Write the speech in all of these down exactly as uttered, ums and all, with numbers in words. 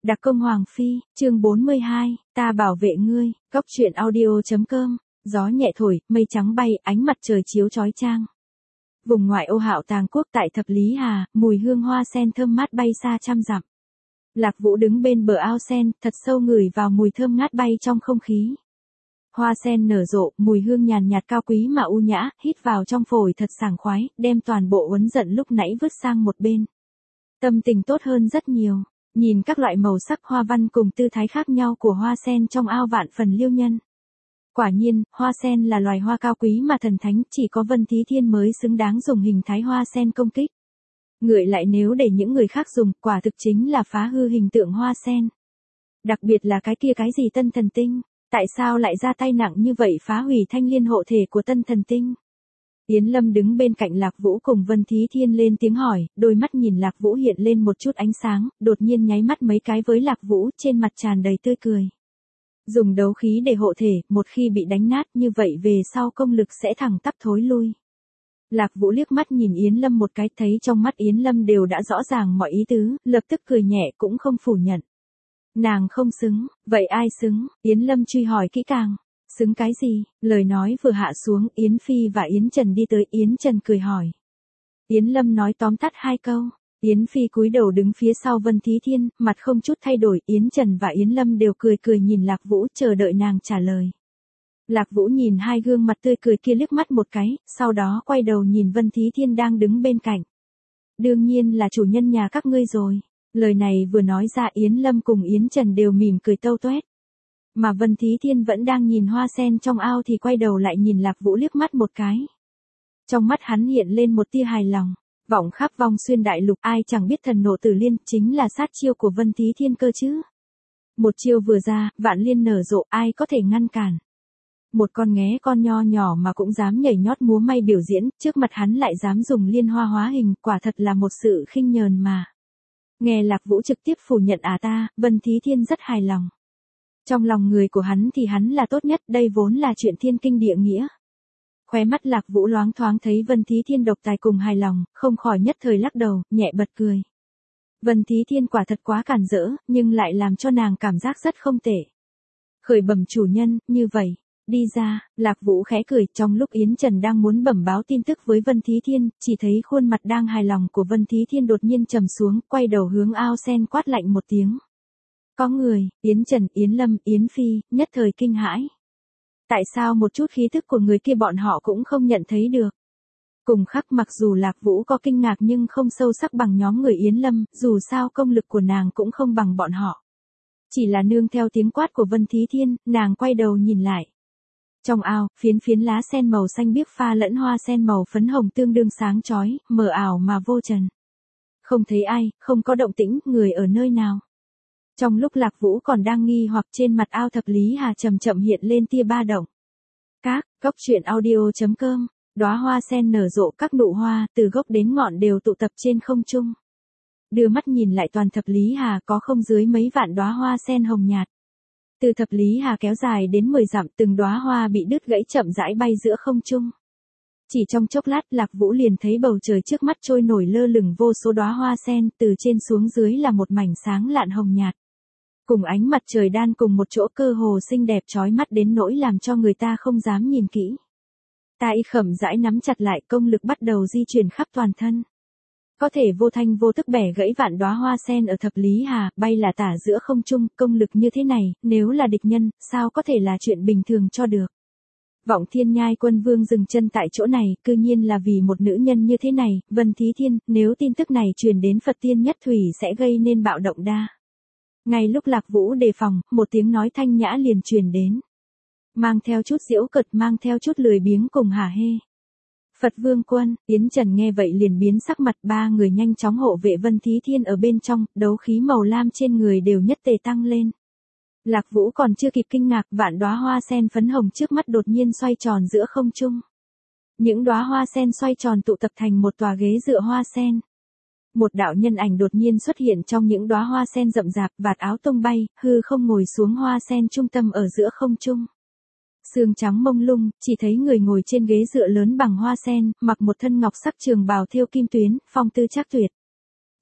Đặc công Hoàng Phi, chương bốn mươi hai, ta bảo vệ ngươi, Cóc truyện audio.com, gió nhẹ thổi, mây trắng bay, ánh mặt trời chiếu chói chang. Vùng ngoại ô Hạo Tàng Quốc tại Thập Lý Hà, mùi hương hoa sen thơm mát bay xa trăm dặm. Lạc Vũ đứng bên bờ ao sen, thật sâu ngửi vào mùi thơm ngát bay trong không khí. Hoa sen nở rộ, mùi hương nhàn nhạt cao quý mà u nhã, hít vào trong phổi thật sảng khoái, đem toàn bộ uất giận lúc nãy vứt sang một bên. Tâm tình tốt hơn rất nhiều. Nhìn các loại màu sắc hoa văn cùng tư thái khác nhau của hoa sen trong ao vạn phần liêu nhân. Quả nhiên, hoa sen là loài hoa cao quý mà thần thánh, chỉ có Vân Thí Thiên mới xứng đáng dùng hình thái hoa sen công kích. Ngược lại nếu để những người khác dùng, quả thực chính là phá hư hình tượng hoa sen. Đặc biệt là cái kia cái gì Tân Thần Tinh, tại sao lại ra tay nặng như vậy phá hủy thanh liên hộ thể của Tân Thần Tinh? Yến Lâm đứng bên cạnh Lạc Vũ cùng Vân Thí Thiên lên tiếng hỏi, đôi mắt nhìn Lạc Vũ hiện lên một chút ánh sáng, đột nhiên nháy mắt mấy cái với Lạc Vũ, trên mặt tràn đầy tươi cười. Dùng đấu khí để hộ thể, một khi bị đánh nát như vậy về sau công lực sẽ thẳng tắp thối lui. Lạc Vũ liếc mắt nhìn Yến Lâm một cái, thấy trong mắt Yến Lâm đều đã rõ ràng mọi ý tứ, lập tức cười nhẹ cũng không phủ nhận. Nàng không xứng, vậy ai xứng? Yến Lâm truy hỏi kỹ càng. Xứng cái gì? Lời nói vừa hạ xuống, Yến Phi và Yến Trần đi tới, Yến Trần cười hỏi. Yến Lâm nói tóm tắt hai câu. Yến Phi cúi đầu đứng phía sau Vân Thí Thiên, mặt không chút thay đổi, Yến Trần và Yến Lâm đều cười cười nhìn Lạc Vũ chờ đợi nàng trả lời. Lạc Vũ nhìn hai gương mặt tươi cười kia liếc mắt một cái, sau đó quay đầu nhìn Vân Thí Thiên đang đứng bên cạnh. Đương nhiên là chủ nhân nhà các ngươi rồi. Lời này vừa nói ra Yến Lâm cùng Yến Trần đều mỉm cười tâu toét. Mà Vân Thí Thiên vẫn đang nhìn hoa sen trong ao thì quay đầu lại nhìn Lạc Vũ liếc mắt một cái. Trong mắt hắn hiện lên một tia hài lòng. Vọng khắp vong xuyên đại lục, ai chẳng biết thần nộ tử liên chính là sát chiêu của Vân Thí Thiên cơ chứ. Một chiêu vừa ra, vạn liên nở rộ, ai có thể ngăn cản. Một con nghé con nho nhỏ mà cũng dám nhảy nhót múa may biểu diễn, trước mặt hắn lại dám dùng liên hoa hóa hình, quả thật là một sự khinh nhờn mà. Nghe Lạc Vũ trực tiếp phủ nhận à ta, Vân Thí Thiên rất hài lòng. Trong lòng người của hắn thì hắn là tốt nhất, đây vốn là chuyện thiên kinh địa nghĩa. Khóe mắt Lạc Vũ loáng thoáng thấy Vân Thí Thiên độc tài cùng hài lòng, không khỏi nhất thời lắc đầu, nhẹ bật cười. Vân Thí Thiên quả thật quá cản rỡ, nhưng lại làm cho nàng cảm giác rất không tệ. Khởi bẩm chủ nhân, như vậy, đi ra, Lạc Vũ khẽ cười, trong lúc Yến Trần đang muốn bẩm báo tin tức với Vân Thí Thiên, chỉ thấy khuôn mặt đang hài lòng của Vân Thí Thiên đột nhiên trầm xuống, quay đầu hướng ao sen quát lạnh một tiếng. Có người, Yến Trần, Yến Lâm, Yến Phi, nhất thời kinh hãi. Tại sao một chút khí thức của người kia bọn họ cũng không nhận thấy được? Cùng khắc mặc dù Lạc Vũ có kinh ngạc nhưng không sâu sắc bằng nhóm người Yến Lâm, dù sao công lực của nàng cũng không bằng bọn họ. Chỉ là nương theo tiếng quát của Vân Thí Thiên, nàng quay đầu nhìn lại. Trong ao, phiến phiến lá sen màu xanh biếc pha lẫn hoa sen màu phấn hồng tương đương sáng chói, mờ ảo mà vô trần. Không thấy ai, không có động tĩnh, người ở nơi nào? Trong lúc Lạc Vũ còn đang nghi hoặc trên mặt ao Thập Lý Hà chậm chậm hiện lên tia ba động. Các, Cóc truyện audio.com, đóa hoa sen nở rộ, các nụ hoa, từ gốc đến ngọn đều tụ tập trên không trung. Đưa mắt nhìn lại toàn Thập Lý Hà có không dưới mấy vạn đóa hoa sen hồng nhạt. Từ Thập Lý Hà kéo dài đến mười dặm, từng đóa hoa bị đứt gãy chậm rãi bay giữa không trung. Chỉ trong chốc lát Lạc Vũ liền thấy bầu trời trước mắt trôi nổi lơ lửng vô số đóa hoa sen, từ trên xuống dưới là một mảnh sáng lạn hồng nhạt. Cùng ánh mặt trời đan cùng một chỗ cơ hồ xinh đẹp chói mắt đến nỗi làm cho người ta không dám nhìn kỹ. Tai khẩm rãi nắm chặt lại, công lực bắt đầu di chuyển khắp toàn thân. Có thể vô thanh vô tức bẻ gãy vạn đóa hoa sen ở Thập Lý Hà, bay là tả giữa không trung, công lực như thế này, nếu là địch nhân, sao có thể là chuyện bình thường cho được. Vọng Thiên Nhai Quân Vương dừng chân tại chỗ này, cư nhiên là vì một nữ nhân như thế này, Vân Thí Thiên, nếu tin tức này truyền đến Phật Tiên Nhất Thủy sẽ gây nên bạo động đa. Ngay lúc Lạc Vũ đề phòng, một tiếng nói thanh nhã liền truyền đến. Mang theo chút giễu cợt, mang theo chút lười biếng cùng hả hê. Phật Vương Quân, Yến Trần nghe vậy liền biến sắc mặt, ba người nhanh chóng hộ vệ Vân Thí Thiên ở bên trong, đấu khí màu lam trên người đều nhất tề tăng lên. Lạc Vũ còn chưa kịp kinh ngạc, vạn đóa hoa sen phấn hồng trước mắt đột nhiên xoay tròn giữa không trung. Những đóa hoa sen xoay tròn tụ tập thành một tòa ghế dựa hoa sen. Một đạo nhân ảnh đột nhiên xuất hiện trong những đóa hoa sen rậm rạp, vạt áo tung bay, hư không ngồi xuống hoa sen trung tâm ở giữa không trung. Sương trắng mông lung, chỉ thấy người ngồi trên ghế dựa lớn bằng hoa sen, mặc một thân ngọc sắc trường bào thêu kim tuyến, phong tư trác tuyệt.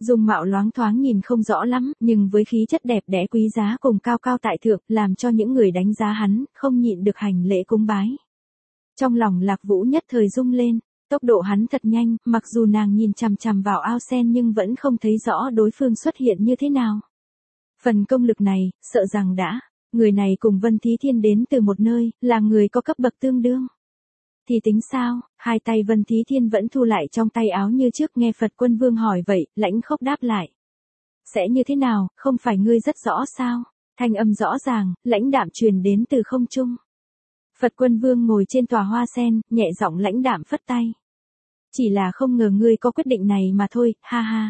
Dung mạo loáng thoáng nhìn không rõ lắm, nhưng với khí chất đẹp đẽ quý giá cùng cao cao tại thượng, làm cho những người đánh giá hắn, không nhịn được hành lễ cúng bái. Trong lòng Lạc Vũ nhất thời rung lên, tốc độ hắn thật nhanh, mặc dù nàng nhìn chằm chằm vào ao sen nhưng vẫn không thấy rõ đối phương xuất hiện như thế nào. Phần công lực này, sợ rằng đã, người này cùng Vân Thí Thiên đến từ một nơi, là người có cấp bậc tương đương. Thì tính sao, hai tay Vân Thí Thiên vẫn thu lại trong tay áo như trước, nghe Phật Quân Vương hỏi vậy, lãnh khốc đáp lại. Sẽ như thế nào, không phải ngươi rất rõ sao? Thanh âm rõ ràng, lãnh đạm truyền đến từ không trung. Phật Quân Vương ngồi trên tòa hoa sen, nhẹ giọng lãnh đạm phất tay. Chỉ là không ngờ ngươi có quyết định này mà thôi, ha ha.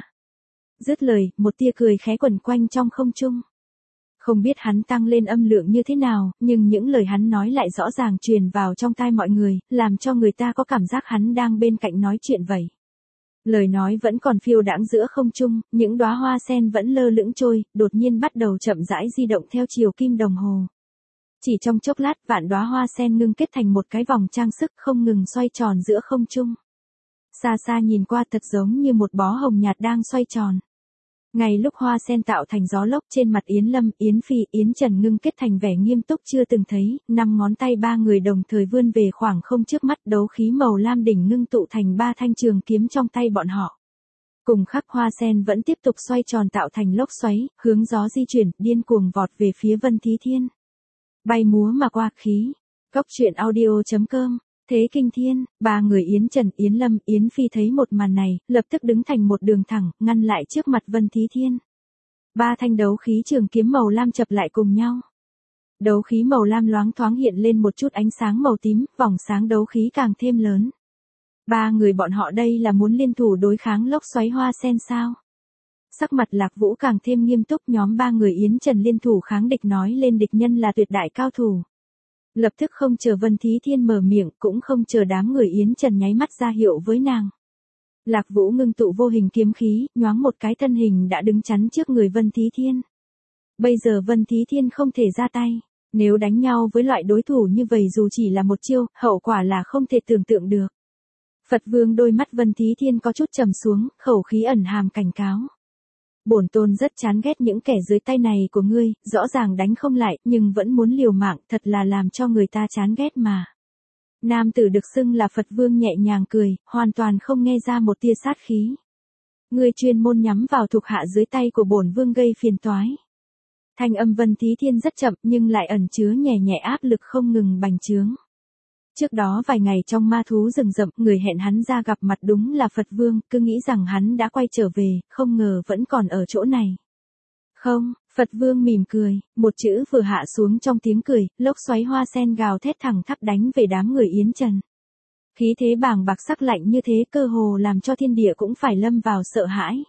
Dứt lời, một tia cười khẽ quẩn quanh trong không trung. Không biết hắn tăng lên âm lượng như thế nào, nhưng những lời hắn nói lại rõ ràng truyền vào trong tai mọi người, làm cho người ta có cảm giác hắn đang bên cạnh nói chuyện vậy. Lời nói vẫn còn phiêu đãng giữa không trung, những đóa hoa sen vẫn lơ lửng trôi, đột nhiên bắt đầu chậm rãi di động theo chiều kim đồng hồ. Chỉ trong chốc lát, vạn đóa hoa sen ngưng kết thành một cái vòng trang sức không ngừng xoay tròn giữa không trung. Xa xa nhìn qua thật giống như một bó hồng nhạt đang xoay tròn. Ngay lúc hoa sen tạo thành gió lốc, trên mặt Yến Lâm, Yến Phi, Yến Trần ngưng kết thành vẻ nghiêm túc chưa từng thấy, năm ngón tay ba người đồng thời vươn về khoảng không trước mắt, đấu khí màu lam đỉnh ngưng tụ thành ba thanh trường kiếm trong tay bọn họ. Cùng khắc hoa sen vẫn tiếp tục xoay tròn tạo thành lốc xoáy, hướng gió di chuyển, điên cuồng vọt về phía Vân Thí Thiên. Bay múa mà qua khí. Góc truyện audio chấm com. Thế kinh thiên, ba người Yến Trần, Yến Lâm, Yến Phi thấy một màn này, lập tức đứng thành một đường thẳng, ngăn lại trước mặt Vân Thí Thiên. Ba thanh đấu khí trường kiếm màu lam chập lại cùng nhau. Đấu khí màu lam loáng thoáng hiện lên một chút ánh sáng màu tím, vòng sáng đấu khí càng thêm lớn. Ba người bọn họ đây là muốn liên thủ đối kháng lốc xoáy hoa sen sao? Sắc mặt Lạc Vũ càng thêm nghiêm túc, nhóm ba người Yến Trần liên thủ kháng địch nói lên địch nhân là tuyệt đại cao thủ. Lập tức không chờ Vân Thí Thiên mở miệng, cũng không chờ đám người Yến Trần nháy mắt ra hiệu với nàng. Lạc Vũ ngưng tụ vô hình kiếm khí, nhoáng một cái thân hình đã đứng chắn trước người Vân Thí Thiên. Bây giờ Vân Thí Thiên không thể ra tay, nếu đánh nhau với loại đối thủ như vậy dù chỉ là một chiêu, hậu quả là không thể tưởng tượng được. Phật Vương đôi mắt Vân Thí Thiên có chút trầm xuống, khẩu khí ẩn hàm cảnh cáo. Bổn tôn rất chán ghét những kẻ dưới tay này của ngươi, rõ ràng đánh không lại, nhưng vẫn muốn liều mạng, thật là làm cho người ta chán ghét mà. Nam tử được xưng là Phật Vương nhẹ nhàng cười, hoàn toàn không nghe ra một tia sát khí. Ngươi chuyên môn nhắm vào thuộc hạ dưới tay của bổn vương gây phiền toái. Thanh âm Vân Thí Thiên rất chậm nhưng lại ẩn chứa nhẹ nhẹ áp lực không ngừng bành trướng. Trước đó vài ngày trong ma thú rừng rậm, người hẹn hắn ra gặp mặt đúng là Phật Vương, cứ nghĩ rằng hắn đã quay trở về, không ngờ vẫn còn ở chỗ này. Không, Phật Vương mỉm cười, một chữ vừa hạ xuống trong tiếng cười, lốc xoáy hoa sen gào thét thẳng thắp đánh về đám người Yến Trần. Khí thế bàng bạc sắc lạnh như thế cơ hồ làm cho thiên địa cũng phải lâm vào sợ hãi.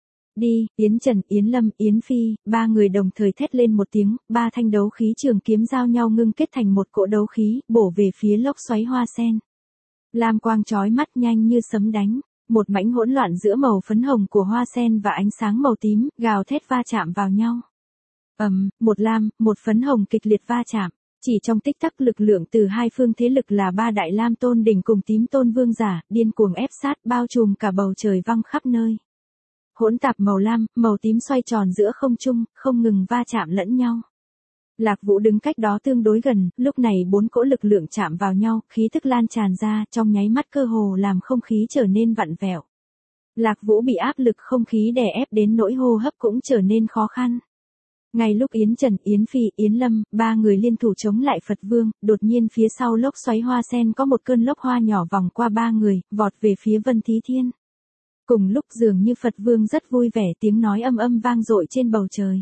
Đi, Yến Trần, Yến Lâm, Yến Phi, ba người đồng thời thét lên một tiếng, ba thanh đấu khí trường kiếm giao nhau ngưng kết thành một cỗ đấu khí, bổ về phía lốc xoáy hoa sen. Lam quang chói mắt nhanh như sấm đánh, một mảnh hỗn loạn giữa màu phấn hồng của hoa sen và ánh sáng màu tím, gào thét va chạm vào nhau. Ầm, um, một lam, một phấn hồng kịch liệt va chạm. Chỉ trong tích tắc lực lượng từ hai phương thế lực là ba đại lam tôn đỉnh cùng tím tôn vương giả, điên cuồng ép sát bao trùm cả bầu trời văng khắp nơi. Hỗn tạp màu lam, màu tím xoay tròn giữa không trung, không ngừng va chạm lẫn nhau. Lạc Vũ đứng cách đó tương đối gần, lúc này bốn cỗ lực lượng chạm vào nhau, khí tức lan tràn ra, trong nháy mắt cơ hồ làm không khí trở nên vặn vẹo. Lạc Vũ bị áp lực không khí đè ép đến nỗi hô hấp cũng trở nên khó khăn. Ngay lúc Yến Trần, Yến Phi, Yến Lâm, ba người liên thủ chống lại Phật Vương, đột nhiên phía sau lốc xoáy hoa sen có một cơn lốc hoa nhỏ vòng qua ba người, vọt về phía Vân Thí Thiên. Cùng lúc dường như Phật Vương rất vui vẻ, tiếng nói âm âm vang dội trên bầu trời.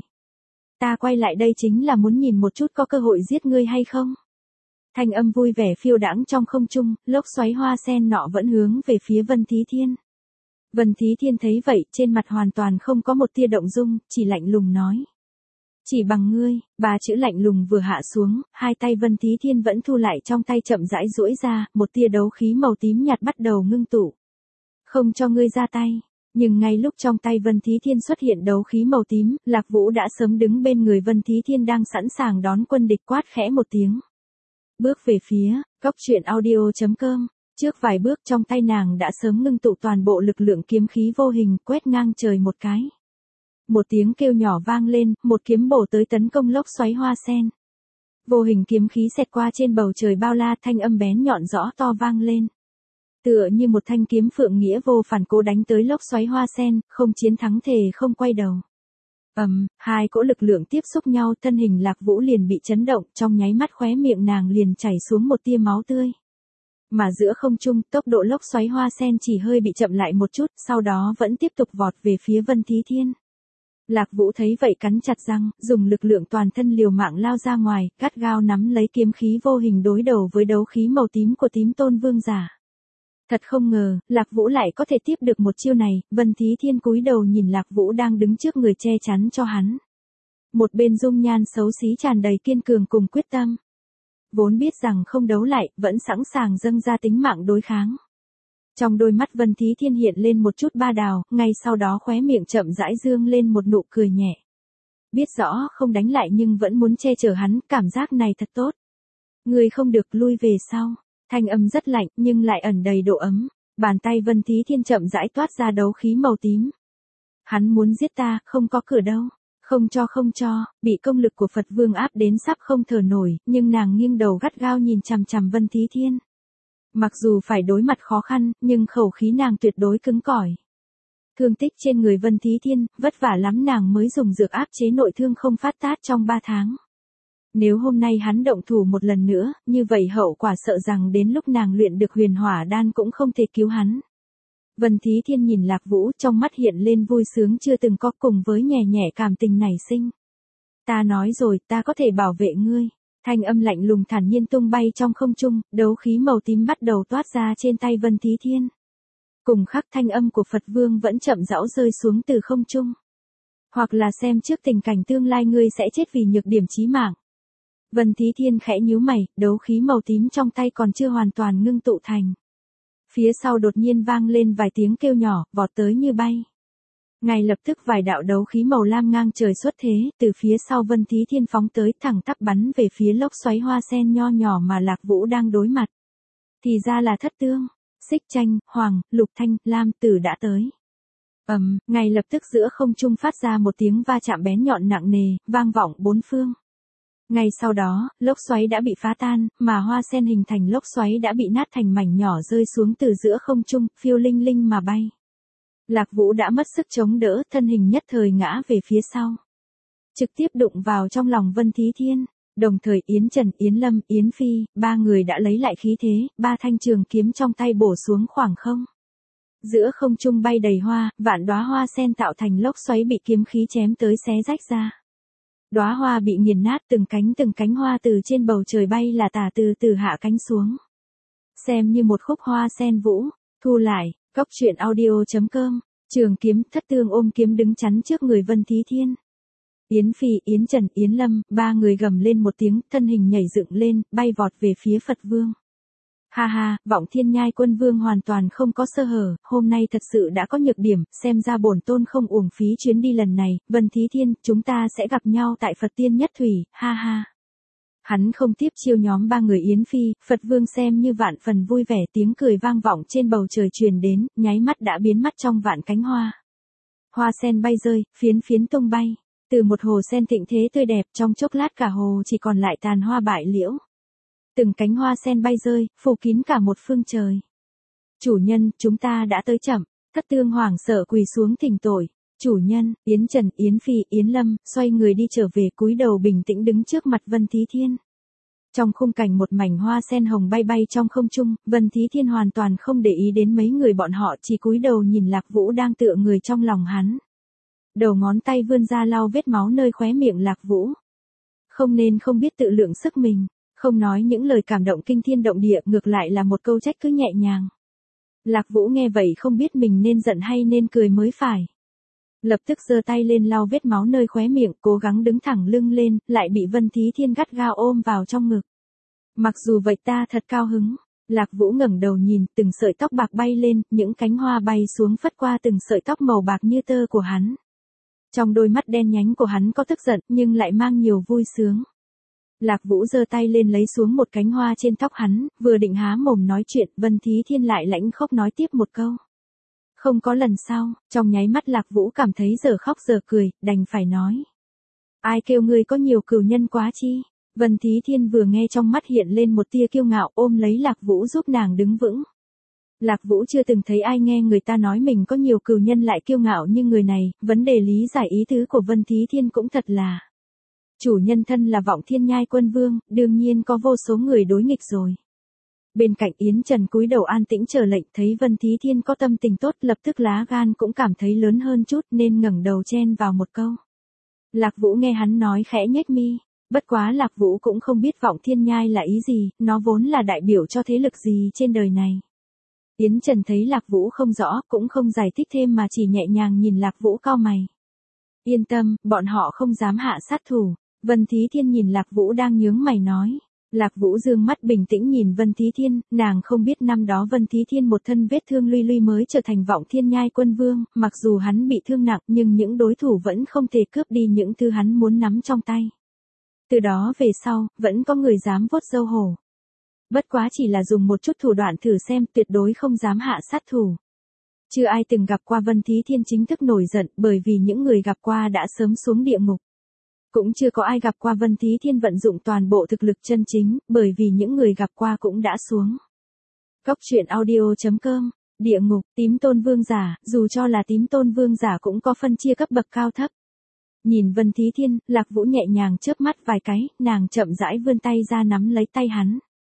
Ta quay lại đây chính là muốn nhìn một chút có cơ hội giết ngươi hay không? Thanh âm vui vẻ phiêu đãng trong không trung, lốc xoáy hoa sen nọ vẫn hướng về phía Vân Thí Thiên. Vân Thí Thiên thấy vậy, trên mặt hoàn toàn không có một tia động dung, chỉ lạnh lùng nói. Chỉ bằng ngươi, ba chữ lạnh lùng vừa hạ xuống, hai tay Vân Thí Thiên vẫn thu lại trong tay chậm rãi duỗi ra, một tia đấu khí màu tím nhạt bắt đầu ngưng tụ. Không cho ngươi ra tay, nhưng ngay lúc trong tay Vân Thí Thiên xuất hiện đấu khí màu tím, Lạc Vũ đã sớm đứng bên người Vân Thí Thiên đang sẵn sàng đón quân địch, quát khẽ một tiếng. Bước về phía, góc truyện audio chấm com Trước vài bước trong tay nàng đã sớm ngưng tụ toàn bộ lực lượng kiếm khí vô hình quét ngang trời một cái. Một tiếng kêu nhỏ vang lên, một kiếm bổ tới tấn công lốc xoáy hoa sen. Vô hình kiếm khí xẹt qua trên bầu trời bao la, thanh âm bén nhọn rõ to vang lên. Tựa như một thanh kiếm phượng nghĩa vô phản cố đánh tới lốc xoáy hoa sen, không chiến thắng thề không quay đầu. Ầm, um, hai cỗ lực lượng tiếp xúc nhau, thân hình Lạc Vũ liền bị chấn động, trong nháy mắt khóe miệng nàng liền chảy xuống một tia máu tươi. Mà giữa không trung, tốc độ lốc xoáy hoa sen chỉ hơi bị chậm lại một chút, sau đó vẫn tiếp tục vọt về phía Vân Thí Thiên. Lạc Vũ thấy vậy cắn chặt răng, dùng lực lượng toàn thân liều mạng lao ra ngoài, gắt gao nắm lấy kiếm khí vô hình đối đầu với đấu khí màu tím của Tím Tôn Vương giả. Thật không ngờ, Lạc Vũ lại có thể tiếp được một chiêu này. Vân Thí Thiên cúi đầu nhìn Lạc Vũ đang đứng trước người che chắn cho hắn. Một bên dung nhan xấu xí tràn đầy kiên cường cùng quyết tâm. Vốn biết rằng không đấu lại, vẫn sẵn sàng dâng ra tính mạng đối kháng. Trong đôi mắt Vân Thí Thiên hiện lên một chút ba đào, ngay sau đó khóe miệng chậm rãi dương lên một nụ cười nhẹ. Biết rõ không đánh lại nhưng vẫn muốn che chở hắn, cảm giác này thật tốt. Người không được lui về sau. Thanh âm rất lạnh nhưng lại ẩn đầy độ ấm. Bàn tay Vân Thí Thiên chậm rãi toát ra đấu khí màu tím. Hắn muốn giết ta, không có cửa đâu. Không cho không cho, bị công lực của Phật Vương áp đến sắp không thở nổi, nhưng nàng nghiêng đầu gắt gao nhìn chằm chằm Vân Thí Thiên. Mặc dù phải đối mặt khó khăn, nhưng khẩu khí nàng tuyệt đối cứng cỏi. Thương tích trên người Vân Thí Thiên, vất vả lắm nàng mới dùng dược áp chế nội thương không phát tác trong ba tháng. Nếu hôm nay hắn động thủ một lần nữa, như vậy hậu quả sợ rằng đến lúc nàng luyện được huyền hỏa đan cũng không thể cứu hắn. Vân Thí Thiên nhìn Lạc Vũ, trong mắt hiện lên vui sướng chưa từng có, cùng với nhẹ nhẹ cảm tình nảy sinh. Ta nói rồi, ta có thể bảo vệ ngươi. Thanh âm lạnh lùng thản nhiên tung bay trong không trung, đấu khí màu tím bắt đầu toát ra trên tay Vân Thí Thiên. Cùng khắc thanh âm của Phật Vương vẫn chậm rãi rơi xuống từ không trung. Hoặc là xem trước tình cảnh tương lai ngươi sẽ chết vì nhược điểm chí mạng. Vân Thí Thiên khẽ nhíu mày, đấu khí màu tím trong tay còn chưa hoàn toàn ngưng tụ thành. Phía sau đột nhiên vang lên vài tiếng kêu nhỏ, vọt tới như bay. Ngay lập tức vài đạo đấu khí màu lam ngang trời xuất thế, từ phía sau Vân Thí Thiên phóng tới, thẳng tắp bắn về phía lốc xoáy hoa sen nho nhỏ mà Lạc Vũ đang đối mặt. Thì ra là Thất Tương, Xích Tranh, Hoàng, Lục Thanh, Lam Tử đã tới. Ầm, um, ngay lập tức giữa không trung phát ra một tiếng va chạm bén nhọn nặng nề, vang vọng bốn phương. Ngay sau đó, lốc xoáy đã bị phá tan, mà hoa sen hình thành lốc xoáy đã bị nát thành mảnh nhỏ rơi xuống từ giữa không trung, phiêu linh linh mà bay. Lạc Vũ đã mất sức chống đỡ, thân hình nhất thời ngã về phía sau. Trực tiếp đụng vào trong lòng Vân Thí Thiên, đồng thời Yến Trần, Yến Lâm, Yến Phi, ba người đã lấy lại khí thế, ba thanh trường kiếm trong tay bổ xuống khoảng không. Giữa không trung bay đầy hoa, vạn đóa hoa sen tạo thành lốc xoáy bị kiếm khí chém tới xé rách ra. Đóa hoa bị nghiền nát, từng cánh từng cánh hoa từ trên bầu trời bay là tả từ từ hạ cánh xuống. Xem như một khúc hoa sen vũ, thu lại, cốc truyện audio chấm com, trường kiếm, Thất Tương ôm kiếm đứng chắn trước người Vân Thí Thiên. Yến Phi, Yến Trần, Yến Lâm, ba người gầm lên một tiếng, thân hình nhảy dựng lên, bay vọt về phía Phật Vương. Ha ha, Vọng Thiên Nhai Quân Vương hoàn toàn không có sơ hở, hôm nay thật sự đã có nhược điểm, xem ra bổn tôn không uổng phí chuyến đi lần này. Vân Thí Thiên, chúng ta sẽ gặp nhau tại Phật Tiên Nhất Thủy, ha ha. Hắn không tiếp chiêu nhóm ba người Yến Phi, Phật Vương xem như vạn phần vui vẻ, tiếng cười vang vọng trên bầu trời truyền đến, nháy mắt đã biến mất trong vạn cánh hoa. Hoa sen bay rơi, phiến phiến tung bay, từ một hồ sen thịnh thế tươi đẹp, trong chốc lát cả hồ chỉ còn lại tàn hoa bại liễu. Từng cánh hoa sen bay rơi, phủ kín cả một phương trời. Chủ nhân, chúng ta đã tới chậm. Thất Tương hoảng sợ quỳ xuống thỉnh tội. Chủ nhân, Yến Trần, Yến Phi, Yến Lâm, xoay người đi trở về, cúi đầu bình tĩnh đứng trước mặt Vân Thí Thiên. Trong khung cảnh một mảnh hoa sen hồng bay bay trong không trung, Vân Thí Thiên hoàn toàn không để ý đến mấy người bọn họ, chỉ cúi đầu nhìn Lạc Vũ đang tựa người trong lòng hắn. Đầu ngón tay vươn ra lau vết máu nơi khóe miệng Lạc Vũ. Không nên không biết tự lượng sức mình. Không nói những lời cảm động kinh thiên động địa, ngược lại là một câu trách cứ nhẹ nhàng. Lạc Vũ nghe vậy không biết mình nên giận hay nên cười mới phải. Lập tức giơ tay lên lau vết máu nơi khóe miệng, cố gắng đứng thẳng lưng lên, lại bị Vân Thí Thiên gắt gao ôm vào trong ngực. Mặc dù vậy ta thật cao hứng. Lạc Vũ ngẩng đầu nhìn, từng sợi tóc bạc bay lên, những cánh hoa bay xuống phất qua từng sợi tóc màu bạc như tơ của hắn. Trong đôi mắt đen nhánh của hắn có tức giận, nhưng lại mang nhiều vui sướng. Lạc Vũ giơ tay lên lấy xuống một cánh hoa trên tóc hắn, vừa định há mồm nói chuyện, Vân Thí Thiên lại lãnh khốc nói tiếp một câu. Không có lần sau, trong nháy mắt Lạc Vũ cảm thấy giờ khóc giờ cười, đành phải nói. Ai kêu ngươi có nhiều cừu nhân quá chi? Vân Thí Thiên vừa nghe trong mắt hiện lên một tia kiêu ngạo, ôm lấy Lạc Vũ giúp nàng đứng vững. Lạc Vũ chưa từng thấy ai nghe người ta nói mình có nhiều cừu nhân lại kiêu ngạo như người này, vấn đề lý giải ý tứ của Vân Thí Thiên cũng thật là. Chủ nhân thân là Vọng Thiên Nhai Quân Vương, đương nhiên có vô số người đối nghịch rồi. Bên cạnh Yến Trần cúi đầu an tĩnh chờ lệnh, thấy Vân Thí Thiên có tâm tình tốt, lập tức lá gan cũng cảm thấy lớn hơn chút nên ngẩng đầu chen vào một câu. Lạc Vũ nghe hắn nói khẽ nhếch mi, bất quá Lạc Vũ cũng không biết Vọng Thiên Nhai là ý gì, nó vốn là đại biểu cho thế lực gì trên đời này. Yến Trần thấy Lạc Vũ không rõ, cũng không giải thích thêm mà chỉ nhẹ nhàng nhìn Lạc Vũ cau mày. Yên tâm, bọn họ không dám hạ sát thủ. Vân Thí Thiên nhìn Lạc Vũ đang nhướng mày nói. Lạc Vũ dương mắt bình tĩnh nhìn Vân Thí Thiên, nàng không biết năm đó Vân Thí Thiên một thân vết thương luy luy mới trở thành Vọng Thiên Nhai Quân Vương, mặc dù hắn bị thương nặng nhưng những đối thủ vẫn không thể cướp đi những thứ hắn muốn nắm trong tay. Từ đó về sau, vẫn có người dám vuốt râu hổ. Bất quá chỉ là dùng một chút thủ đoạn thử xem, tuyệt đối không dám hạ sát thủ. Chưa ai từng gặp qua Vân Thí Thiên chính thức nổi giận, bởi vì những người gặp qua đã sớm xuống địa ngục. Cũng chưa có ai gặp qua Vân Thí Thiên vận dụng toàn bộ thực lực chân chính, bởi vì những người gặp qua cũng đã xuống. Cốc truyện audio chấm com, địa ngục, tím tôn vương giả, dù cho là tím tôn vương giả cũng có phân chia cấp bậc cao thấp. Nhìn Vân Thí Thiên, Lạc Vũ nhẹ nhàng chớp mắt vài cái, nàng chậm rãi vươn tay ra nắm lấy tay hắn.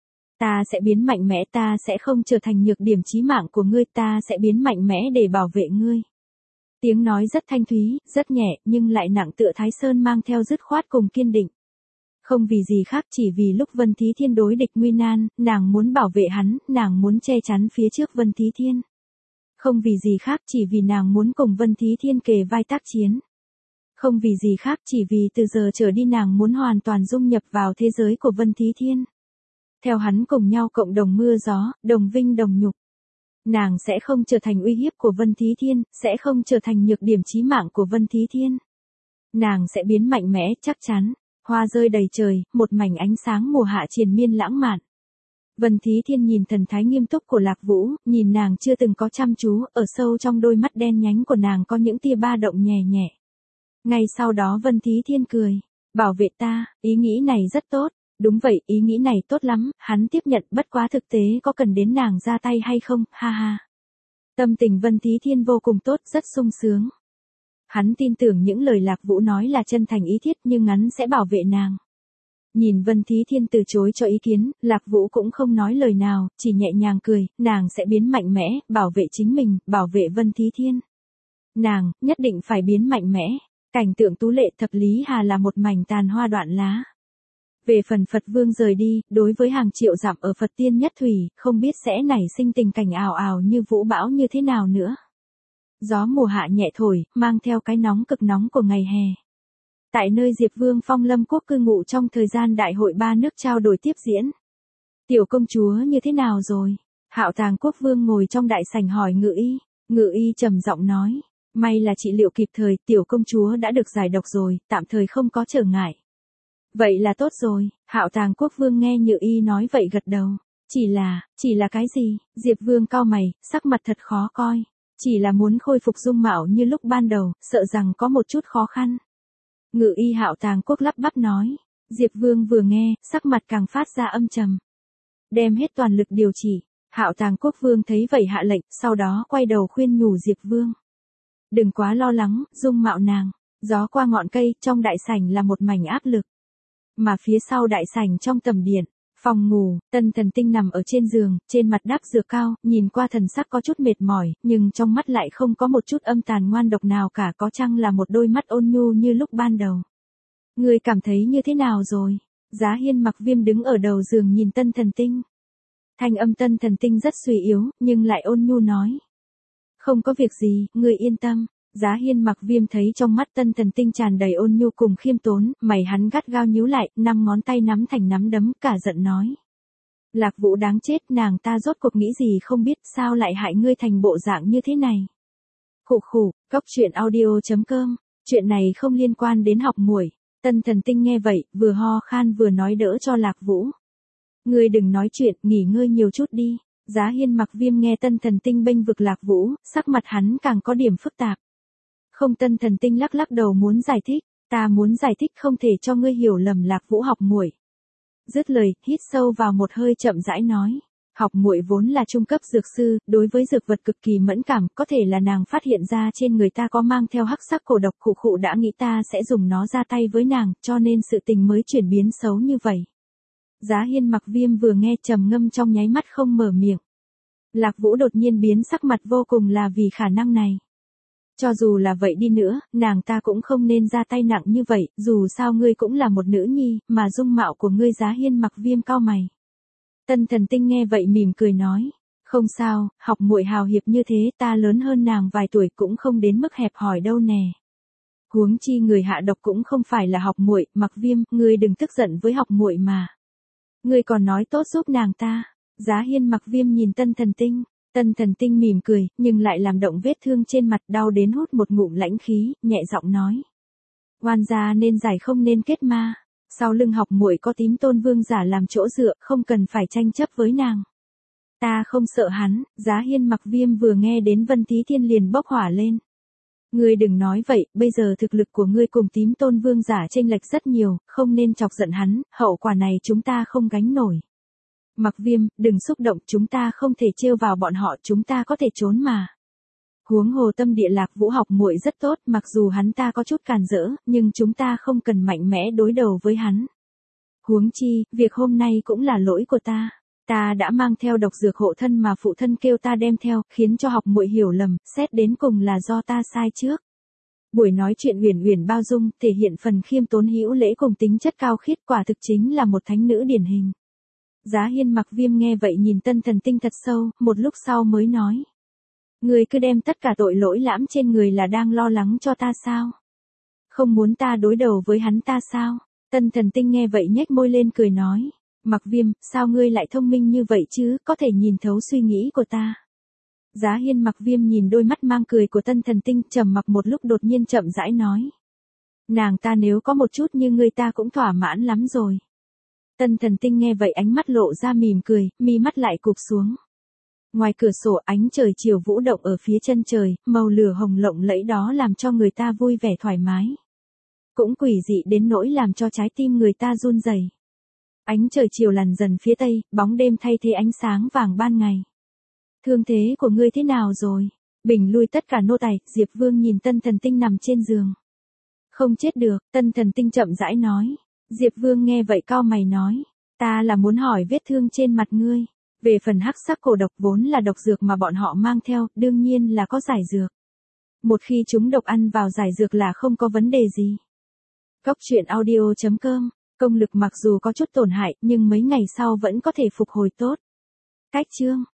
Ta sẽ biến mạnh mẽ, ta sẽ không trở thành nhược điểm chí mạng của ngươi, ta sẽ biến mạnh mẽ để bảo vệ ngươi. Tiếng nói rất thanh thúy, rất nhẹ, nhưng lại nặng tựa Thái Sơn mang theo dứt khoát cùng kiên định. Không vì gì khác, chỉ vì lúc Vân Thí Thiên đối địch nguy nan, nàng muốn bảo vệ hắn, nàng muốn che chắn phía trước Vân Thí Thiên. Không vì gì khác, chỉ vì nàng muốn cùng Vân Thí Thiên kề vai tác chiến. Không vì gì khác, chỉ vì từ giờ trở đi nàng muốn hoàn toàn dung nhập vào thế giới của Vân Thí Thiên. Theo hắn cùng nhau cộng đồng mưa gió, đồng vinh đồng nhục. Nàng sẽ không trở thành uy hiếp của Vân Thí Thiên, sẽ không trở thành nhược điểm chí mạng của Vân Thí Thiên. Nàng sẽ biến mạnh mẽ, chắc chắn. Hoa rơi đầy trời, một mảnh ánh sáng mùa hạ triền miên lãng mạn. Vân Thí Thiên nhìn thần thái nghiêm túc của Lạc Vũ, nhìn nàng chưa từng có chăm chú, ở sâu trong đôi mắt đen nhánh của nàng có những tia ba động nhẹ nhẹ. Ngay sau đó Vân Thí Thiên cười. Bảo vệ ta, ý nghĩ này rất tốt. Đúng vậy, ý nghĩ này tốt lắm, hắn tiếp nhận, bất quá thực tế có cần đến nàng ra tay hay không, ha ha. Tâm tình Vân Thí Thiên vô cùng tốt, rất sung sướng. Hắn tin tưởng những lời Lạc Vũ nói là chân thành ý thiết, nhưng hắn sẽ bảo vệ nàng. Nhìn Vân Thí Thiên từ chối cho ý kiến, Lạc Vũ cũng không nói lời nào, chỉ nhẹ nhàng cười, nàng sẽ biến mạnh mẽ, bảo vệ chính mình, bảo vệ Vân Thí Thiên. Nàng, nhất định phải biến mạnh mẽ. Cảnh tượng tú lệ thập lý hà là một mảnh tàn hoa đoạn lá. Về phần Phật Vương rời đi, đối với hàng triệu dặm ở Phật Tiên Nhất Thủy, không biết sẽ nảy sinh tình cảnh ào ào như vũ bão như thế nào nữa. Gió mùa hạ nhẹ thổi, mang theo cái nóng cực nóng của ngày hè. Tại nơi Diệp Vương Phong Lâm Quốc cư ngụ trong thời gian đại hội ba nước trao đổi tiếp diễn. Tiểu công chúa như thế nào rồi? Hạo Tàng Quốc Vương ngồi trong đại sảnh hỏi Ngự Y. Ngự Y trầm giọng nói. May là trị liệu kịp thời, tiểu công chúa đã được giải độc rồi, tạm thời không có trở ngại. Vậy là tốt rồi, Hạo Tàng Quốc Vương nghe Nhự Y nói vậy gật đầu. Chỉ là, chỉ là cái gì? Diệp Vương cau mày, sắc mặt thật khó coi. Chỉ là muốn khôi phục dung mạo như lúc ban đầu, sợ rằng có một chút khó khăn. Ngự Y Hạo Tàng Quốc lắp bắp nói. Diệp Vương vừa nghe, sắc mặt càng phát ra âm trầm. Đem hết toàn lực điều trị. Hạo Tàng Quốc Vương thấy vậy hạ lệnh, sau đó quay đầu khuyên nhủ Diệp Vương. Đừng quá lo lắng, dung mạo nàng. Gió qua ngọn cây, trong đại sảnh là một mảnh áp lực. Mà phía sau đại sảnh trong tầm điện, phòng ngủ, Tân Thần Tinh nằm ở trên giường, trên mặt đắp dược cao, nhìn qua thần sắc có chút mệt mỏi, nhưng trong mắt lại không có một chút âm tàn ngoan độc nào cả, có chăng là một đôi mắt ôn nhu như lúc ban đầu. Ngươi cảm thấy như thế nào rồi? Giá Hiên Mặc Viêm đứng ở đầu giường nhìn Tân Thần Tinh. Thanh âm Tân Thần Tinh rất suy yếu, nhưng lại ôn nhu nói. Không có việc gì, ngươi yên tâm. Giá Hiên Mặc Viêm thấy trong mắt Tân Thần Tinh tràn đầy ôn nhu cùng khiêm tốn, mày hắn gắt gao nhíu lại, năm ngón tay nắm thành nắm đấm, cả giận nói. Lạc Vũ đáng chết, nàng ta rốt cuộc nghĩ gì không biết, sao lại hại ngươi thành bộ dạng như thế này. Khụ khụ, cốc truyện audio chấm com, chuyện này không liên quan đến học muội. Tân Thần Tinh nghe vậy, vừa ho khan vừa nói đỡ cho Lạc Vũ. Ngươi đừng nói chuyện, nghỉ ngơi nhiều chút đi. Giá Hiên Mặc Viêm nghe Tân Thần Tinh bênh vực Lạc Vũ, sắc mặt hắn càng có điểm phức tạp. Không, Tân Thần Tinh lắc lắc đầu muốn giải thích, ta muốn giải thích không thể cho ngươi hiểu lầm Lạc Vũ học muội. Dứt lời, hít sâu vào một hơi chậm rãi nói. Học muội vốn là trung cấp dược sư, đối với dược vật cực kỳ mẫn cảm, có thể là nàng phát hiện ra trên người ta có mang theo hắc sắc cổ độc, khụ khụ đã nghĩ ta sẽ dùng nó ra tay với nàng, cho nên sự tình mới chuyển biến xấu như vậy. Giá Hiên Mặc Viêm vừa nghe trầm ngâm trong nháy mắt không mở miệng. Lạc Vũ đột nhiên biến sắc mặt vô cùng là vì khả năng này. Cho dù là vậy đi nữa, nàng ta cũng không nên ra tay nặng như vậy, dù sao ngươi cũng là một nữ nhi, mà dung mạo của ngươi. Giá Hiên Mặc Viêm cau mày. Tân Thần Tinh nghe vậy mỉm cười nói, không sao, học muội hào hiệp như thế, ta lớn hơn nàng vài tuổi cũng không đến mức hẹp hòi đâu nè. Huống chi người hạ độc cũng không phải là học muội. Mặc Viêm, ngươi đừng tức giận với học muội mà. Ngươi còn nói tốt giúp nàng ta. Giá Hiên Mặc Viêm nhìn Tân Thần Tinh, Tân Thần Tinh mỉm cười, nhưng lại làm động vết thương trên mặt, đau đến hút một ngụm lãnh khí, nhẹ giọng nói. Oan gia nên giải không nên kết ma. Sau lưng học muội có Tím Tôn Vương giả làm chỗ dựa, không cần phải tranh chấp với nàng. Ta không sợ hắn. Giá Hiên Mặc Viêm vừa nghe đến Vân Tí Thiên liền bốc hỏa lên. Ngươi đừng nói vậy, bây giờ thực lực của ngươi cùng Tím Tôn Vương giả chênh lệch rất nhiều, không nên chọc giận hắn, hậu quả này chúng ta không gánh nổi. Mặc Viêm, đừng xúc động, chúng ta không thể trêu vào bọn họ, chúng ta có thể trốn mà. Huống hồ tâm địa Lạc Vũ học muội rất tốt, mặc dù hắn ta có chút càn rỡ, nhưng chúng ta không cần mạnh mẽ đối đầu với hắn. Huống chi, việc hôm nay cũng là lỗi của ta. Ta đã mang theo độc dược hộ thân mà phụ thân kêu ta đem theo, khiến cho học muội hiểu lầm, xét đến cùng là do ta sai trước. Buổi nói chuyện uyển uyển bao dung, thể hiện phần khiêm tốn hữu lễ cùng tính chất cao khiết, quả thực chính là một thánh nữ điển hình. Giá Hiên Mặc Viêm nghe vậy nhìn Tân Thần Tinh thật sâu, một lúc sau mới nói. Ngươi cứ đem tất cả tội lỗi lãm trên người là đang lo lắng cho ta sao? Không muốn ta đối đầu với hắn ta sao? Tân Thần Tinh nghe vậy nhếch môi lên cười nói. Mặc Viêm, sao ngươi lại thông minh như vậy chứ, có thể nhìn thấu suy nghĩ của ta. Giá Hiên Mặc Viêm nhìn đôi mắt mang cười của Tân Thần Tinh, trầm mặc một lúc đột nhiên chậm rãi nói. Nàng ta nếu có một chút như ngươi ta cũng thỏa mãn lắm rồi. Tân Thần Tinh nghe vậy ánh mắt lộ ra mỉm cười, mi mắt lại cụp xuống. Ngoài cửa sổ ánh trời chiều vũ động ở phía chân trời, màu lửa hồng lộng lẫy đó làm cho người ta vui vẻ thoải mái. Cũng quỷ dị đến nỗi làm cho trái tim người ta run rẩy. Ánh trời chiều lằn dần phía tây, bóng đêm thay thế ánh sáng vàng ban ngày. Thương thế của ngươi thế nào rồi? Bình lui tất cả nô tài, Diệp Vương nhìn Tân Thần Tinh nằm trên giường. Không chết được, Tân Thần Tinh chậm rãi nói. Diệp Vương nghe vậy cau mày nói. Ta là muốn hỏi vết thương trên mặt ngươi. Về phần hắc sắc cổ độc vốn là độc dược mà bọn họ mang theo, đương nhiên là có giải dược. Một khi chúng độc ăn vào giải dược là không có vấn đề gì. Cốc truyện audio chấm com, công lực mặc dù có chút tổn hại nhưng mấy ngày sau vẫn có thể phục hồi tốt. Cách chương